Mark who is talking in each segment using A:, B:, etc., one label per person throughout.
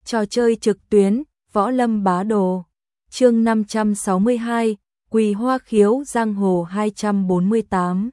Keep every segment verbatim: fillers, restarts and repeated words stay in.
A: Trò chơi trực tuyến, Võ Lâm Bá Đồ. Chương năm trăm sáu mươi hai, Quỳ Hoa Khiếu Giang Hồ hai trăm bốn mươi tám.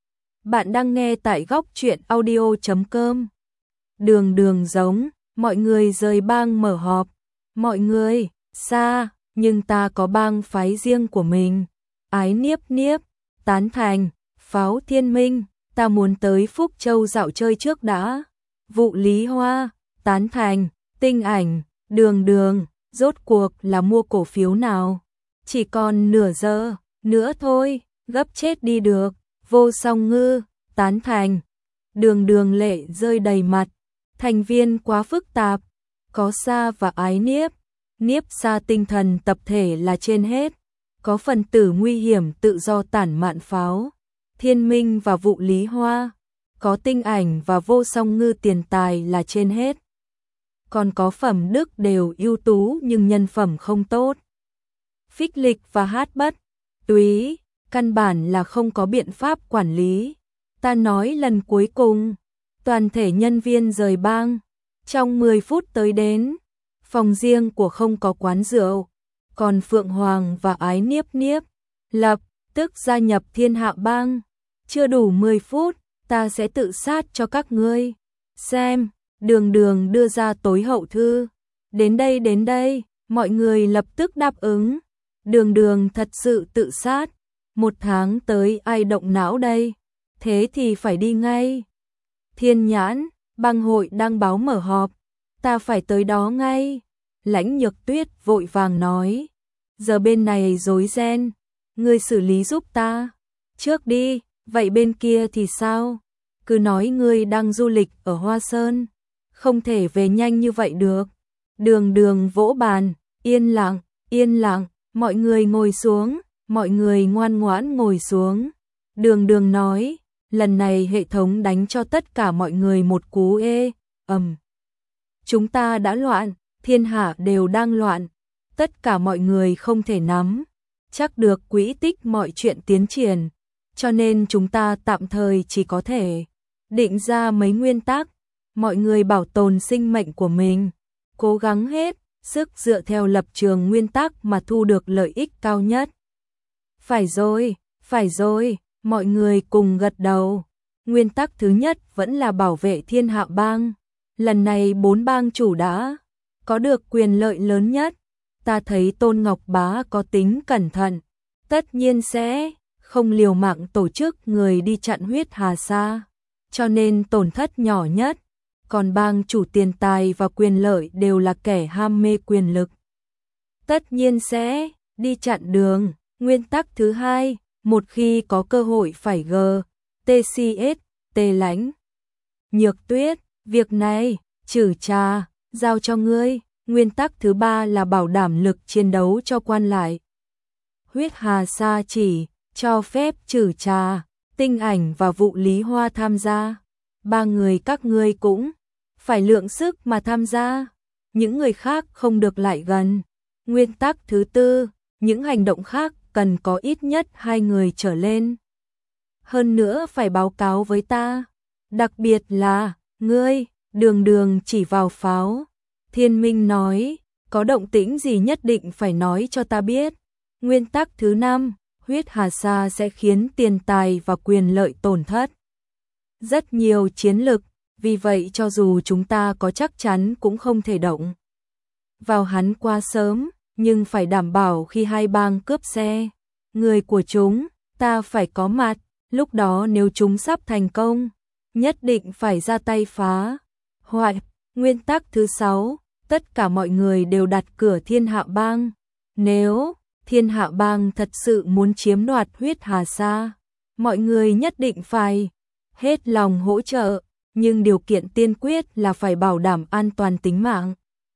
A: Bạn đang nghe tại góc truyện audio chấm com. Đường đường giống, mọi người rời bang mở họp. Mọi người, xa, nhưng ta có bang phái riêng của mình. Ái Niếp Niếp, tán thành. Pháo Thiên Minh, ta muốn tới Phúc Châu dạo chơi trước đã. Vụ Lý Hoa, tán thành. Tinh Ảnh, Đường Đường, rốt cuộc là mua cổ phiếu nào? Chỉ còn nửa giờ nữa thôi, gấp chết đi được. Vô Song Ngư, tán thành. Đường Đường lệ rơi đầy mặt. Thành viên quá phức tạp. Có Sa và Ái Niếp. Niếp Sa tinh thần tập thể là trên hết. Có phần tử nguy hiểm tự do tản mạn pháo. Thiên Minh và Vụ Lý Hoa. Có Tinh Ảnh và Vô Song Ngư tiền tài là trên hết. Còn có Phẩm Đức đều ưu tú nhưng nhân phẩm không tốt. Phích Lịch và Hát Bất Túy, căn bản là không có biện pháp quản lý. Ta nói lần cuối cùng, toàn thể nhân viên rời bang. Trong mười phút tới đến, phòng riêng của không có quán rượu. Còn Phượng Hoàng và Ái Niếp Niếp lập tức gia nhập Thiên Hạ bang. Chưa đủ mười phút, ta sẽ tự sát cho các ngươi. Xem. Đường Đường đưa ra tối hậu thư. Đến đây đến đây, mọi người lập tức đáp ứng. Đường Đường thật sự tự sát. Một tháng tới ai động não đây? Thế thì phải đi ngay. Thiên Nhãn, bang hội đang báo mở họp. Ta phải tới đó ngay. Lãnh Nhược Tuyết vội vàng nói. Giờ bên này rối ren. Ngươi xử lý giúp ta. Trước đi, vậy bên kia thì sao? Cứ nói ngươi đang du lịch ở Hoa Sơn. Không thể về nhanh như vậy được. Đường Đường vỗ bàn, yên lặng, yên lặng, mọi người ngồi xuống, mọi người ngoan ngoãn ngồi xuống. Đường Đường nói, lần này hệ thống đánh cho tất cả mọi người một cú ê, ầm. Chúng ta đã loạn, thiên hạ đều đang loạn, tất cả mọi người không thể nắm chắc được quỹ tích mọi chuyện tiến triển, cho nên chúng ta tạm thời chỉ có thể định ra mấy nguyên tắc. Mọi người bảo tồn sinh mệnh của mình, cố gắng hết sức dựa theo lập trường nguyên tắc mà thu được lợi ích cao nhất. Phải rồi, phải rồi, mọi người cùng gật đầu. Nguyên tắc thứ nhất vẫn là bảo vệ Thiên Hạ bang. Lần này bốn bang chủ đã có được quyền lợi lớn nhất. Ta thấy Tôn Ngọc Bá có tính cẩn thận, tất nhiên sẽ không liều mạng tổ chức người đi chặn Huyết Hà Sa, cho nên tổn thất nhỏ nhất. Còn bang chủ tiền tài và quyền lợi đều là kẻ ham mê quyền lực, tất nhiên sẽ đi chặn đường. Nguyên tắc thứ hai, một khi có cơ hội phải g, tcs, tê Lãnh Nhược Tuyết, việc này, trừ trà, giao cho ngươi. Nguyên tắc thứ ba là bảo đảm lực chiến đấu cho quan lại. Huyết Hà Sa chỉ cho phép trừ trà, Tinh Ảnh và Vụ Lý Hoa tham gia. Ba người các ngươi cũng phải lượng sức mà tham gia, những người khác không được lại gần. Nguyên tắc thứ tư, những hành động khác cần có ít nhất hai người trở lên. Hơn nữa phải báo cáo với ta, đặc biệt là, ngươi. Đường Đường chỉ vào Pháo Thiên Minh nói, có động tĩnh gì nhất định phải nói cho ta biết. Nguyên tắc thứ năm, Huyết Hà Sa sẽ khiến tiền tài và quyền lợi tổn thất rất nhiều chiến lực. Vì vậy cho dù chúng ta có chắc chắn cũng không thể động vào hắn quá sớm, nhưng phải đảm bảo khi hai bang cướp xe, người của chúng, ta phải có mặt, lúc đó nếu chúng sắp thành công, nhất định phải ra tay phá hoại. Nguyên tắc thứ sáu, tất cả mọi người đều đặt cửa Thiên Hạ bang. Nếu Thiên Hạ bang thật sự muốn chiếm đoạt Huyết Hà Sa, mọi người nhất định phải hết lòng hỗ trợ. Nhưng điều kiện tiên quyết là phải bảo đảm an toàn tính mạng.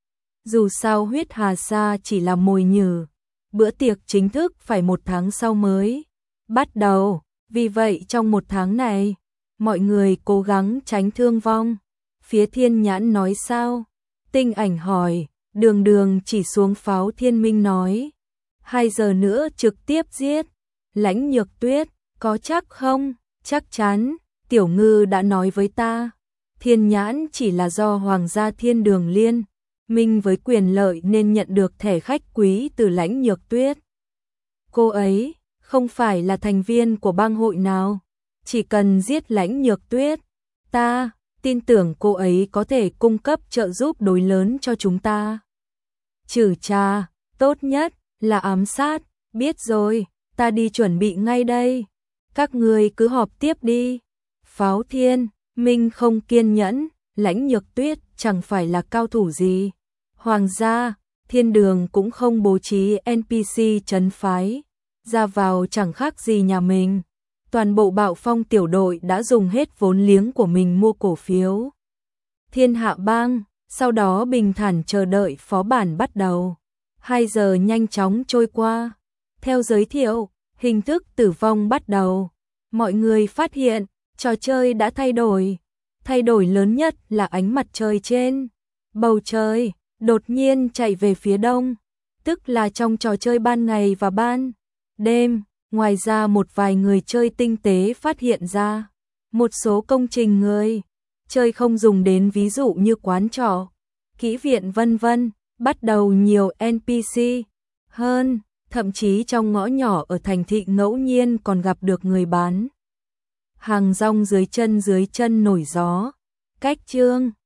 A: Dù sao Huyết Hà Sa chỉ là mồi nhử, bữa tiệc chính thức phải một tháng sau mới bắt đầu. Vì vậy trong một tháng này, mọi người cố gắng tránh thương vong. Phía Thiên Nhãn nói sao? Tinh Ảnh hỏi. Đường Đường chỉ xuống Pháo Thiên Minh nói. Hai giờ nữa trực tiếp giết. Lãnh Nhược Tuyết, có chắc không? Chắc chắn. Tiểu Ngư đã nói với ta, Thiên Nhãn chỉ là do Hoàng gia Thiên Đường Liên Minh với quyền lợi nên nhận được thẻ khách quý từ Lãnh Nhược Tuyết. Cô ấy không phải là thành viên của bang hội nào, chỉ cần giết Lãnh Nhược Tuyết, ta tin tưởng cô ấy có thể cung cấp trợ giúp đối lớn cho chúng ta. Trừ cha, tốt nhất là ám sát, biết rồi, ta đi chuẩn bị ngay đây. Các người cứ họp tiếp đi. Pháo Thiên, Minh không kiên nhẫn, Lãnh Nhược Tuyết chẳng phải là cao thủ gì. Hoàng gia, thiên đường cũng không bố trí en pê xê trấn phái, ra vào chẳng khác gì nhà mình. Toàn bộ Bạo Phong tiểu đội đã dùng hết vốn liếng của mình mua cổ phiếu Thiên Hạ Bang, sau đó bình thản chờ đợi phó bản bắt đầu. Hai giờ nhanh chóng trôi qua. Theo giới thiệu, hình thức tử vong bắt đầu. Mọi người phát hiện, trò chơi đã thay đổi. Thay đổi lớn nhất là ánh mặt trời trên bầu trời đột nhiên chạy về phía đông, tức là trong trò chơi ban ngày và ban đêm. Ngoài ra một vài người chơi tinh tế phát hiện ra, một số công trình người chơi không dùng đến, ví dụ như quán trọ, kỹ viện vân vân, bắt đầu nhiều en pê xê hơn, thậm chí trong ngõ nhỏ ở thành thị ngẫu nhiên còn gặp được người bán hàng rong dưới chân dưới chân nổi gió. Cách chương